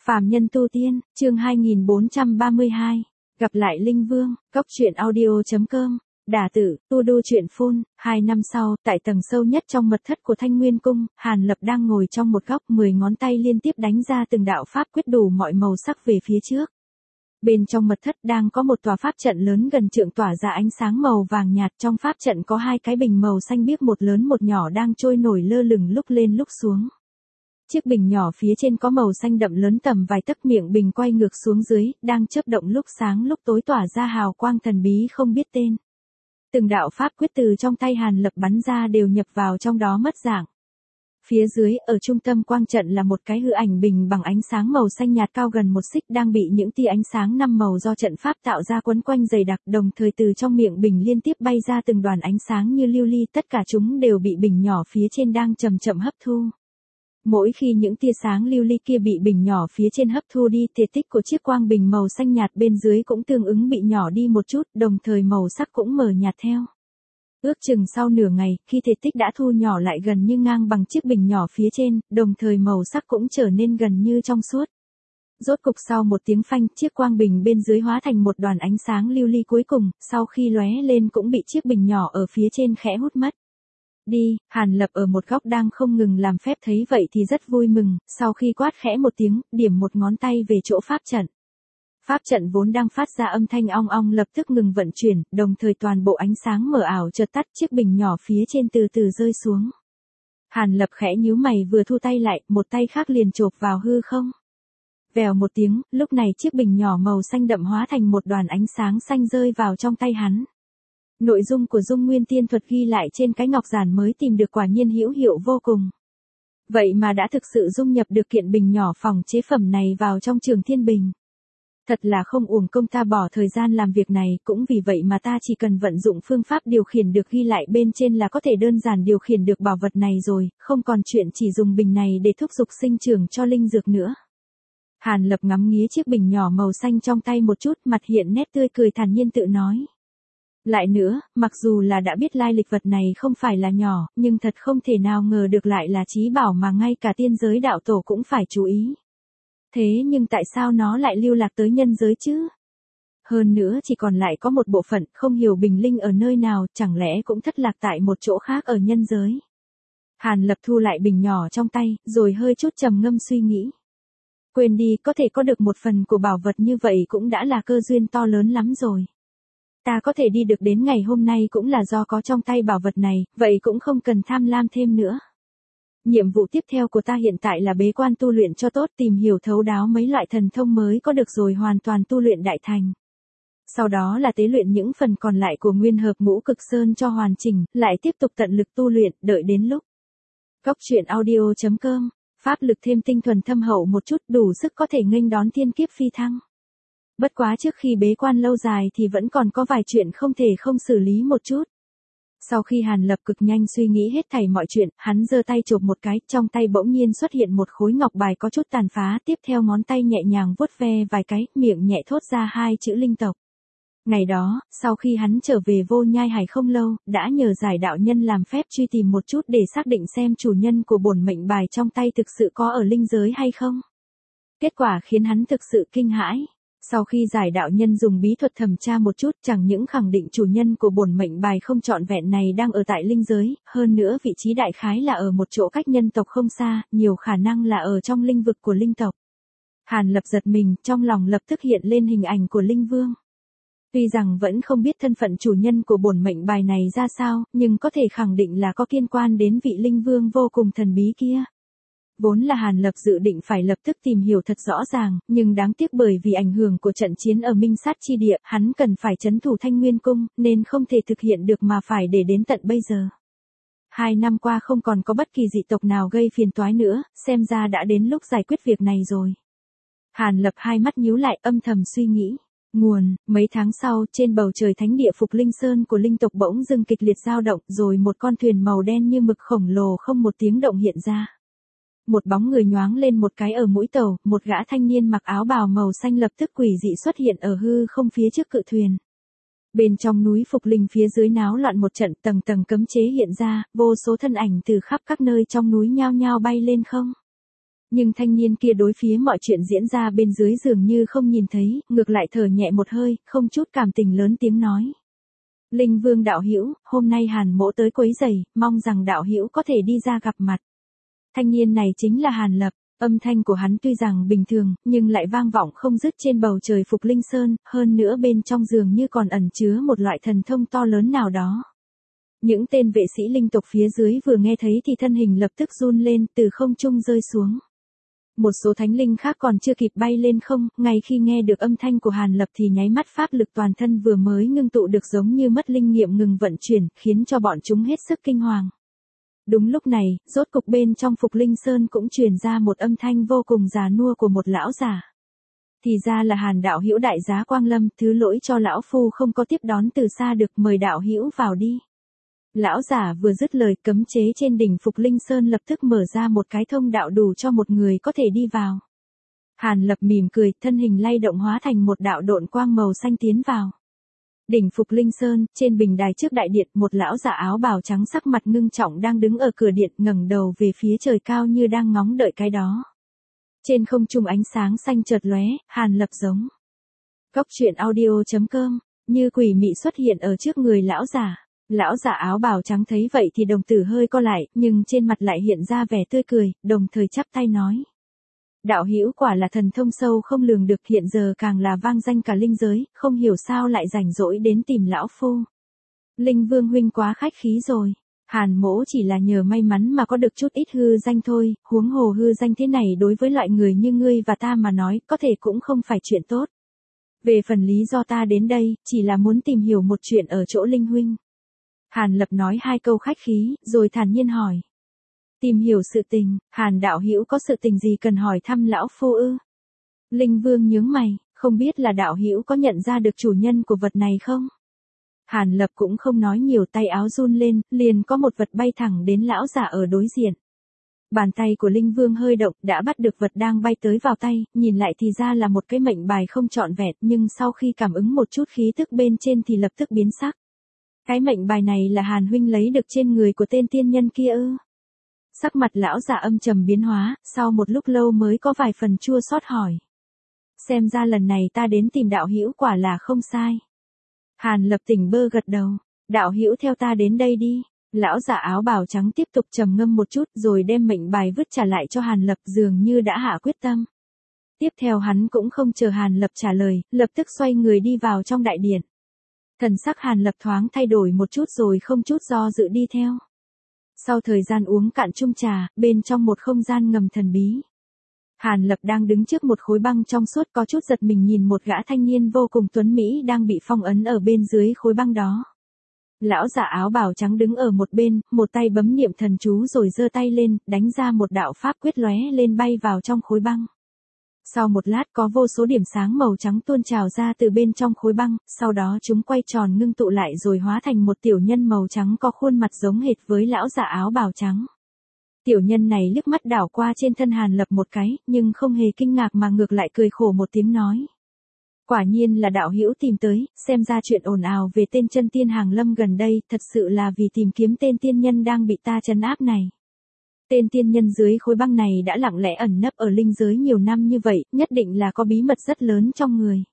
Phàm nhân tu tiên, chương 2432. Gặp lại Linh Vương, Cốc truyện audio.com. Đả tử, tu đu truyện phun. 2 năm sau, tại tầng sâu nhất trong mật thất của Thanh Nguyên Cung, Hàn Lập đang ngồi trong một góc, 10 ngón tay liên tiếp đánh ra từng đạo pháp quyết đủ mọi màu sắc về phía trước. Bên trong mật thất đang có một tòa pháp trận lớn gần trượng tỏa ra ánh sáng màu vàng nhạt. Trong pháp trận có 2 cái bình màu xanh biếc, một lớn một nhỏ đang trôi nổi lơ lửng lúc lên lúc xuống. Chiếc bình nhỏ phía trên có màu xanh đậm lớn tầm vài tấc, miệng bình quay ngược xuống dưới, đang chớp động lúc sáng lúc tối, tỏa ra hào quang thần bí không biết tên. Từng đạo pháp quyết từ trong tay Hàn Lập bắn ra đều nhập vào trong đó mất dạng. Phía dưới, ở trung tâm quang trận là một cái hư ảnh bình bằng ánh sáng màu xanh nhạt cao gần 1 xích, đang bị những tia ánh sáng 5 màu do trận pháp tạo ra quấn quanh dày đặc, đồng thời từ trong miệng bình liên tiếp bay ra từng đoàn ánh sáng như lưu ly, tất cả chúng đều bị bình nhỏ phía trên đang chậm chậm hấp thu. Mỗi khi những tia sáng lưu ly kia bị bình nhỏ phía trên hấp thu đi, thể tích của chiếc quang bình màu xanh nhạt bên dưới cũng tương ứng bị nhỏ đi một chút, đồng thời màu sắc cũng mờ nhạt theo. Ước chừng sau nửa ngày, khi thể tích đã thu nhỏ lại gần như ngang bằng chiếc bình nhỏ phía trên, đồng thời màu sắc cũng trở nên gần như trong suốt. Rốt cục sau một tiếng phanh, chiếc quang bình bên dưới hóa thành một đoàn ánh sáng lưu ly cuối cùng, sau khi lóe lên cũng bị chiếc bình nhỏ ở phía trên khẽ hút mất. Đi, Hàn Lập ở một góc đang không ngừng làm phép thấy vậy thì rất vui mừng, sau khi quát khẽ một tiếng, điểm một ngón tay về chỗ pháp trận. Pháp trận vốn đang phát ra âm thanh ong ong lập tức ngừng vận chuyển, đồng thời toàn bộ ánh sáng mờ ảo chợt tắt, chiếc bình nhỏ phía trên từ từ rơi xuống. Hàn Lập khẽ nhíu mày vừa thu tay lại, một tay khác liền chộp vào hư không. Vèo một tiếng, lúc này chiếc bình nhỏ màu xanh đậm hóa thành một đoàn ánh sáng xanh rơi vào trong tay hắn. Nội dung của Dung Nguyên Tiên Thuật ghi lại trên cái ngọc giản mới tìm được quả nhiên hữu hiệu vô cùng. Vậy mà đã thực sự dung nhập được kiện bình nhỏ phòng chế phẩm này vào trong Trường Thiên Bình. Thật là không uổng công ta bỏ thời gian làm việc này, cũng vì vậy mà ta chỉ cần vận dụng phương pháp điều khiển được ghi lại bên trên là có thể đơn giản điều khiển được bảo vật này rồi, không còn chuyện chỉ dùng bình này để thúc giục sinh trưởng cho linh dược nữa. Hàn Lập ngắm nghía chiếc bình nhỏ màu xanh trong tay một chút, mặt hiện nét tươi cười thản nhiên tự nói. Lại nữa, mặc dù là đã biết lai lịch vật này không phải là nhỏ, nhưng thật không thể nào ngờ được lại là trí bảo mà ngay cả tiên giới đạo tổ cũng phải chú ý. Thế nhưng tại sao nó lại lưu lạc tới nhân giới chứ? Hơn nữa chỉ còn lại có một bộ phận, không hiểu bình linh ở nơi nào, chẳng lẽ cũng thất lạc tại một chỗ khác ở nhân giới? Hàn Lập thu lại bình nhỏ trong tay, rồi hơi chút trầm ngâm suy nghĩ. Quên đi, có thể có được một phần của bảo vật như vậy cũng đã là cơ duyên to lớn lắm rồi. Ta có thể đi được đến ngày hôm nay cũng là do có trong tay bảo vật này, vậy cũng không cần tham lam thêm nữa. Nhiệm vụ tiếp theo của ta hiện tại là bế quan tu luyện cho tốt, tìm hiểu thấu đáo mấy loại thần thông mới có được rồi hoàn toàn tu luyện đại thành. Sau đó là tế luyện những phần còn lại của Nguyên Hợp Ngũ Cực Sơn cho hoàn chỉnh, lại tiếp tục tận lực tu luyện, đợi đến lúc. Cốc truyện audio.com, pháp lực thêm tinh thuần thâm hậu một chút, đủ sức có thể nghênh đón thiên kiếp phi thăng. Bất quá trước khi bế quan lâu dài thì vẫn còn có vài chuyện không thể không xử lý một chút. Sau khi Hàn Lập cực nhanh suy nghĩ hết thảy mọi chuyện, hắn giơ tay chộp một cái, trong tay bỗng nhiên xuất hiện một khối ngọc bài có chút tàn phá, tiếp theo ngón tay nhẹ nhàng vuốt ve vài cái, miệng nhẹ thốt ra 2 chữ linh tộc. Ngày đó, sau khi hắn trở về Vô Nhai Hải không lâu, đã nhờ giải đạo nhân làm phép truy tìm một chút để xác định xem chủ nhân của bổn mệnh bài trong tay thực sự có ở linh giới hay không. Kết quả khiến hắn thực sự kinh hãi. Sau khi giải đạo nhân dùng bí thuật thẩm tra một chút, chẳng những khẳng định chủ nhân của bổn mệnh bài không trọn vẹn này đang ở tại linh giới, hơn nữa vị trí đại khái là ở một chỗ cách nhân tộc không xa, nhiều khả năng là ở trong linh vực của linh tộc. Hàn Lập giật mình, trong lòng lập tức hiện lên hình ảnh của Linh Vương. Tuy rằng vẫn không biết thân phận chủ nhân của bổn mệnh bài này ra sao, nhưng có thể khẳng định là có liên quan đến vị Linh Vương vô cùng thần bí kia. Vốn là Hàn Lập dự định phải lập tức tìm hiểu thật rõ ràng, nhưng đáng tiếc bởi vì ảnh hưởng của trận chiến ở Minh Sát chi địa, hắn cần phải trấn thủ Thanh Nguyên Cung, nên không thể thực hiện được mà phải để đến tận bây giờ. 2 năm qua không còn có bất kỳ dị tộc nào gây phiền toái nữa, xem ra đã đến lúc giải quyết việc này rồi. Hàn Lập hai mắt nhíu lại, âm thầm suy nghĩ. Mấy tháng sau, trên bầu trời thánh địa Phục Linh Sơn của linh tộc bỗng dưng kịch liệt dao động, rồi một con thuyền màu đen như mực khổng lồ không một tiếng động hiện ra. Một bóng người nhoáng lên một cái ở mũi tàu, một gã thanh niên mặc áo bào màu xanh lập tức quỷ dị xuất hiện ở hư không phía trước cự thuyền. Bên trong núi Phục Linh phía dưới náo loạn một trận, tầng tầng cấm chế hiện ra, vô số thân ảnh từ khắp các nơi trong núi nhao nhao bay lên không. Nhưng thanh niên kia đối phía mọi chuyện diễn ra bên dưới dường như không nhìn thấy, ngược lại thở nhẹ một hơi, không chút cảm tình lớn tiếng nói. Linh Vương đạo hữu, hôm nay Hàn mỗ tới quấy rầy, mong rằng đạo hữu có thể đi ra gặp mặt. Thanh niên này chính là Hàn Lập, âm thanh của hắn tuy rằng bình thường, nhưng lại vang vọng không dứt trên bầu trời Phục Linh Sơn, hơn nữa bên trong dường như còn ẩn chứa một loại thần thông to lớn nào đó. Những tên vệ sĩ linh tộc phía dưới vừa nghe thấy thì thân hình lập tức run lên, từ không trung rơi xuống. Một số thánh linh khác còn chưa kịp bay lên không, ngay khi nghe được âm thanh của Hàn Lập thì nháy mắt pháp lực toàn thân vừa mới ngưng tụ được giống như mất linh nghiệm ngừng vận chuyển, khiến cho bọn chúng hết sức kinh hoàng. Đúng lúc này, rốt cục bên trong Phục Linh Sơn cũng truyền ra một âm thanh vô cùng già nua của một lão giả. Thì ra là Hàn đạo hữu đại giá quang lâm, thứ lỗi cho lão phu không có tiếp đón từ xa được, mời đạo hữu vào đi. Lão giả vừa dứt lời, cấm chế trên đỉnh Phục Linh Sơn lập tức mở ra một cái thông đạo đủ cho một người có thể đi vào. Hàn Lập mỉm cười, thân hình lay động hóa thành một đạo độn quang màu xanh tiến vào. Đỉnh Phục Linh Sơn, trên bình đài trước đại điện, một lão giả áo bào trắng sắc mặt ngưng trọng đang đứng ở cửa điện, ngẩng đầu về phía trời cao như đang ngóng đợi cái đó. Trên không trung ánh sáng xanh chợt lóe, Hàn Lập giống. Cốc truyện audio.com, như quỷ mị xuất hiện ở trước người lão giả. Lão giả áo bào trắng thấy vậy thì đồng tử hơi co lại, nhưng trên mặt lại hiện ra vẻ tươi cười, đồng thời chắp tay nói. Đạo hữu quả là thần thông sâu không lường được, hiện giờ càng là vang danh cả linh giới, không hiểu sao lại rảnh rỗi đến tìm lão phu. Linh Vương huynh quá khách khí rồi. Hàn mỗ chỉ là nhờ may mắn mà có được chút ít hư danh thôi, huống hồ hư danh thế này đối với loại người như ngươi và ta mà nói, có thể cũng không phải chuyện tốt. Về phần lý do ta đến đây, chỉ là muốn tìm hiểu một chuyện ở chỗ Linh huynh. Hàn Lập nói hai câu khách khí, rồi thản nhiên hỏi. Tìm hiểu sự tình, Hàn đạo hữu có sự tình gì cần hỏi thăm lão phu ư? Linh Vương nhướng mày, không biết là đạo hữu có nhận ra được chủ nhân của vật này không? Hàn Lập cũng không nói nhiều, tay áo run lên, liền có một vật bay thẳng đến lão giả ở đối diện. Bàn tay của Linh Vương hơi động, đã bắt được vật đang bay tới vào tay, nhìn lại thì ra là một cái mệnh bài không trọn vẹn, nhưng sau khi cảm ứng một chút khí tức bên trên thì lập tức biến sắc. Cái mệnh bài này là Hàn huynh lấy được trên người của tên tiên nhân kia ư? Sắc mặt lão giả âm trầm biến hóa, sau một lúc lâu mới có vài phần chua xót hỏi. Xem ra lần này ta đến tìm đạo hữu quả là không sai. Hàn Lập tỉnh bơ gật đầu, đạo hữu theo ta đến đây đi. Lão giả áo bào trắng tiếp tục trầm ngâm một chút rồi đem mệnh bài vứt trả lại cho Hàn Lập, dường như đã hạ quyết tâm. Tiếp theo hắn cũng không chờ Hàn Lập trả lời, lập tức xoay người đi vào trong đại điện. Thần sắc Hàn Lập thoáng thay đổi một chút rồi không chút do dự đi theo. Sau thời gian uống cạn chung trà, bên trong một không gian ngầm thần bí. Hàn Lập đang đứng trước một khối băng trong suốt, có chút giật mình nhìn một gã thanh niên vô cùng tuấn mỹ đang bị phong ấn ở bên dưới khối băng đó. Lão giả áo bào trắng đứng ở một bên, một tay bấm niệm thần chú rồi giơ tay lên, đánh ra một đạo pháp quyết lóe lên bay vào trong khối băng. Sau một lát có vô số điểm sáng màu trắng tuôn trào ra từ bên trong khối băng, sau đó chúng quay tròn ngưng tụ lại rồi hóa thành một tiểu nhân màu trắng có khuôn mặt giống hệt với lão giả áo bào trắng. Tiểu nhân này liếc mắt đảo qua trên thân Hàn Lập một cái, nhưng không hề kinh ngạc mà ngược lại cười khổ một tiếng nói. Quả nhiên là đạo hữu tìm tới, xem ra chuyện ồn ào về tên chân tiên hàng lâm gần đây, thật sự là vì tìm kiếm tên tiên nhân đang bị ta trấn áp này. Tên tiên nhân dưới khối băng này đã lặng lẽ ẩn nấp ở linh giới nhiều năm như vậy, nhất định là có bí mật rất lớn trong người.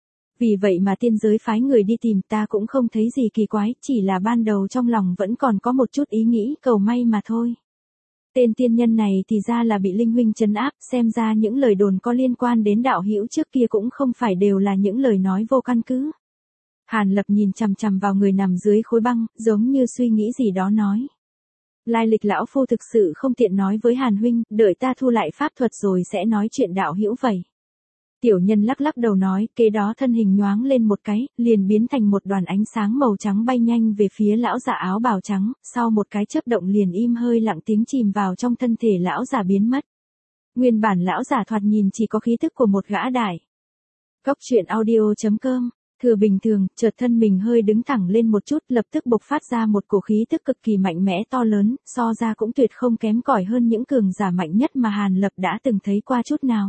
Vì vậy mà tiên giới phái người đi tìm, ta cũng không thấy gì kỳ quái, chỉ là ban đầu trong lòng vẫn còn có một chút ý nghĩ cầu may mà thôi. Tên tiên nhân này thì ra là bị Linh huynh trấn áp, xem ra những lời đồn có liên quan đến đạo hữu trước kia cũng không phải đều là những lời nói vô căn cứ. Hàn Lập nhìn chằm chằm vào người nằm dưới khối băng, giống như suy nghĩ gì đó nói. Lai lịch lão phu thực sự không tiện nói với Hàn huynh, đợi ta thu lại pháp thuật rồi sẽ nói chuyện đạo hữu vậy. Tiểu nhân lắc lắc đầu nói, kế đó thân hình nhoáng lên một cái, liền biến thành một đoàn ánh sáng màu trắng bay nhanh về phía lão giả áo bào trắng, sau một cái chớp động liền im hơi lặng tiếng chìm vào trong thân thể lão giả biến mất. Nguyên bản lão giả thoạt nhìn chỉ có khí tức của một gã đại. Cốc truyện audio.com, thừa bình thường, chợt thân mình hơi đứng thẳng lên một chút, lập tức bộc phát ra một cổ khí tức cực kỳ mạnh mẽ to lớn, so ra cũng tuyệt không kém cỏi hơn những cường giả mạnh nhất mà Hàn Lập đã từng thấy qua chút nào.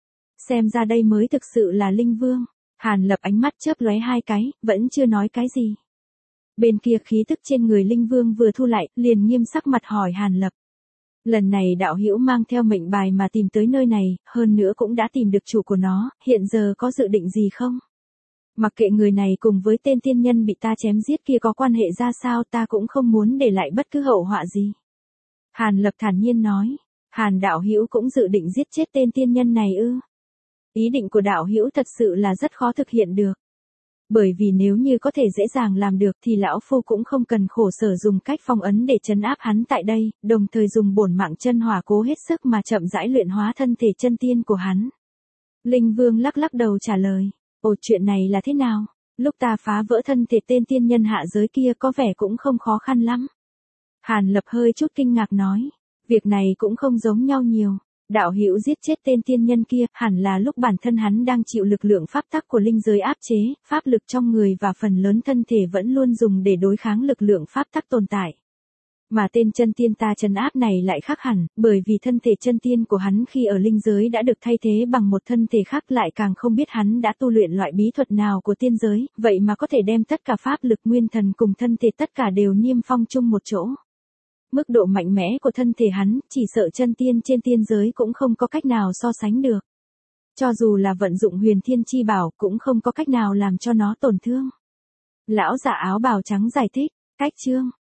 Xem ra đây mới thực sự là Linh Vương. Hàn Lập ánh mắt chớp lóe hai cái, vẫn chưa nói cái gì. Bên kia khí tức trên người Linh Vương vừa thu lại, liền nghiêm sắc mặt hỏi Hàn Lập. Lần này đạo hữu mang theo mệnh bài mà tìm tới nơi này, hơn nữa cũng đã tìm được chủ của nó, hiện giờ có dự định gì không? Mặc kệ người này cùng với tên tiên nhân bị ta chém giết kia có quan hệ ra sao, ta cũng không muốn để lại bất cứ hậu họa gì. Hàn Lập thản nhiên nói. Hàn đạo hữu cũng dự định giết chết tên tiên nhân này ư? Ý định của đạo hữu thật sự là rất khó thực hiện được. Bởi vì nếu như có thể dễ dàng làm được thì lão phu cũng không cần khổ sở dùng cách phong ấn để trấn áp hắn tại đây, đồng thời dùng bổn mạng chân hỏa cố hết sức mà chậm rãi luyện hóa thân thể chân tiên của hắn. Linh Vương lắc lắc đầu trả lời. Ồ, chuyện này là thế nào? Lúc ta phá vỡ thân thể tên tiên nhân hạ giới kia có vẻ cũng không khó khăn lắm. Hàn Lập hơi chút kinh ngạc nói. Việc này cũng không giống nhau nhiều. Đạo hữu giết chết tên tiên nhân kia, hẳn là lúc bản thân hắn đang chịu lực lượng pháp tắc của linh giới áp chế, pháp lực trong người và phần lớn thân thể vẫn luôn dùng để đối kháng lực lượng pháp tắc tồn tại. Mà tên chân tiên ta trấn áp này lại khác hẳn, bởi vì thân thể chân tiên của hắn khi ở linh giới đã được thay thế bằng một thân thể khác, lại càng không biết hắn đã tu luyện loại bí thuật nào của tiên giới, vậy mà có thể đem tất cả pháp lực nguyên thần cùng thân thể tất cả đều niêm phong chung một chỗ. Mức độ mạnh mẽ của thân thể hắn, chỉ sợ chân tiên trên tiên giới cũng không có cách nào so sánh được. Cho dù là vận dụng huyền thiên chi bảo cũng không có cách nào làm cho nó tổn thương. Lão giả áo bào trắng giải thích, cách chương.